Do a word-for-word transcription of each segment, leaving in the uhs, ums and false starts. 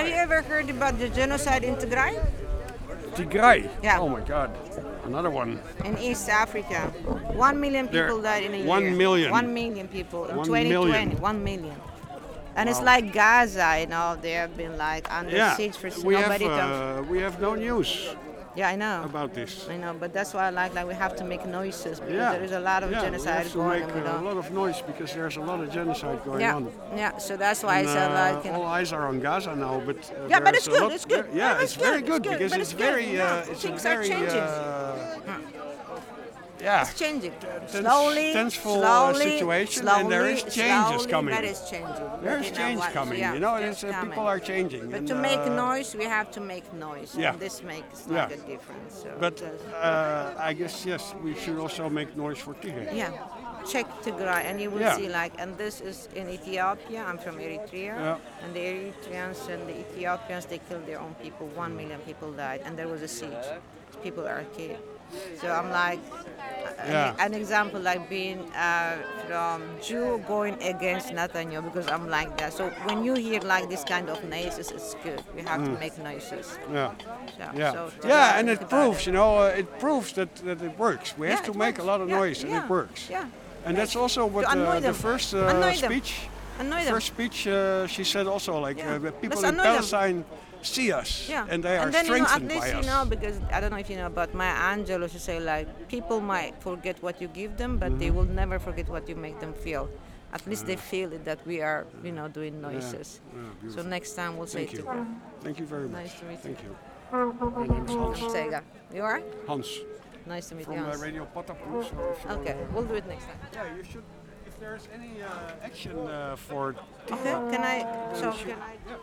you ever heard about the genocide in Tigray? Tigray. Yeah. Oh my God. Another one. In East Africa. One million There- people died in a year. one million. One million people in One twenty twenty. million. One million. And it's Wow. like Gaza, you know, they have been like under Yeah. siege for We have, nobody comes. uh, we have no news Yeah, I know. about this. I know, but that's why I like like we have to make noises because Yeah. there is a lot of yeah, genocide we have to going make on. We uh, a don't. lot of noise because there's a lot of genocide going Yeah, on. yeah. So that's why And, I said uh, like. You know, all eyes are on Gaza now, but uh, yeah, but there's it's a good. lot- It's good. there- yeah, No, it's, very it's good, good, because but it's, it's good. very, Yeah, uh, it's things a are very, changing. uh, yeah, It's changing. Tens- Slowly, tenseful, uh, slowly, situation, slowly, and there is changes slowly, coming. That is changing. there's You know change what- coming. yeah, you know, it's it's, uh, coming. people are changing. But and, to make uh, noise, we have to make noise. Yeah. And this makes Yeah. like a difference. So But that's- uh, I guess yes, we should also make noise for Tigray. yeah, check Tigray, and you will Yeah. see like, and this is in Ethiopia. I'm from Eritrea, Yeah. and the Eritreans and the Ethiopians they killed their own people. One million people died, and there was a siege. People are killed. So I'm like, uh, Yeah. an, an example like being uh, from Jew going against Netanyahu because I'm like that. So when you hear like this kind of noises, it's good. We have to make noises. Yeah. So, Yeah, so to yeah, think and it about proves, it. you know, uh, it proves that, that it works. We Yeah, have to it make a works. lot of Yeah, noise, and yeah, it works. Yeah. And that's also what To annoy uh, the them. first uh, Annoy them. speech, Annoy them. first speech, uh, she said also like Yeah. uh, the people Let's in annoy them. Palestine see us, Yeah, and they are then, strengthened you know, at least, by you us. know, because I don't know if you know, but Maya Angelou, she say like people might forget what you give them, but they Mm-hmm. will never forget what you make them feel. At least they feel it that we are, you know, doing noises. Yeah, So beautiful. next time we'll say Thank you. to Thank you very much. Nice to meet Thank you. My name is Hans. Sega. You are? Hans Nice to meet from you. uh, Hans. Radio Patapoe. So if you Okay, wanna- we'll do it next time. Yeah, you should. If there's any uh, action uh, for. Okay, can I? So you should- can I? yeah.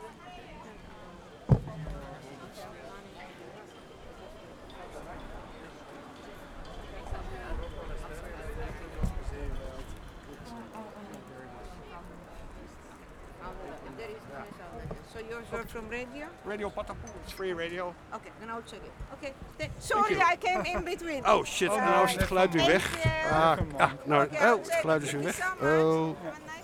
So yours are from radio? Radio Patapoe, it's free radio. Okay, then I'll check it. Okay. th- Sorry, you. I came in between. Oh shit, nou is het geluid weer weg. Thank you. Ah, ah, nou, Okay, I'll oh, het check geluid it. is weer Thank weg. you so much. Oh. Have a nice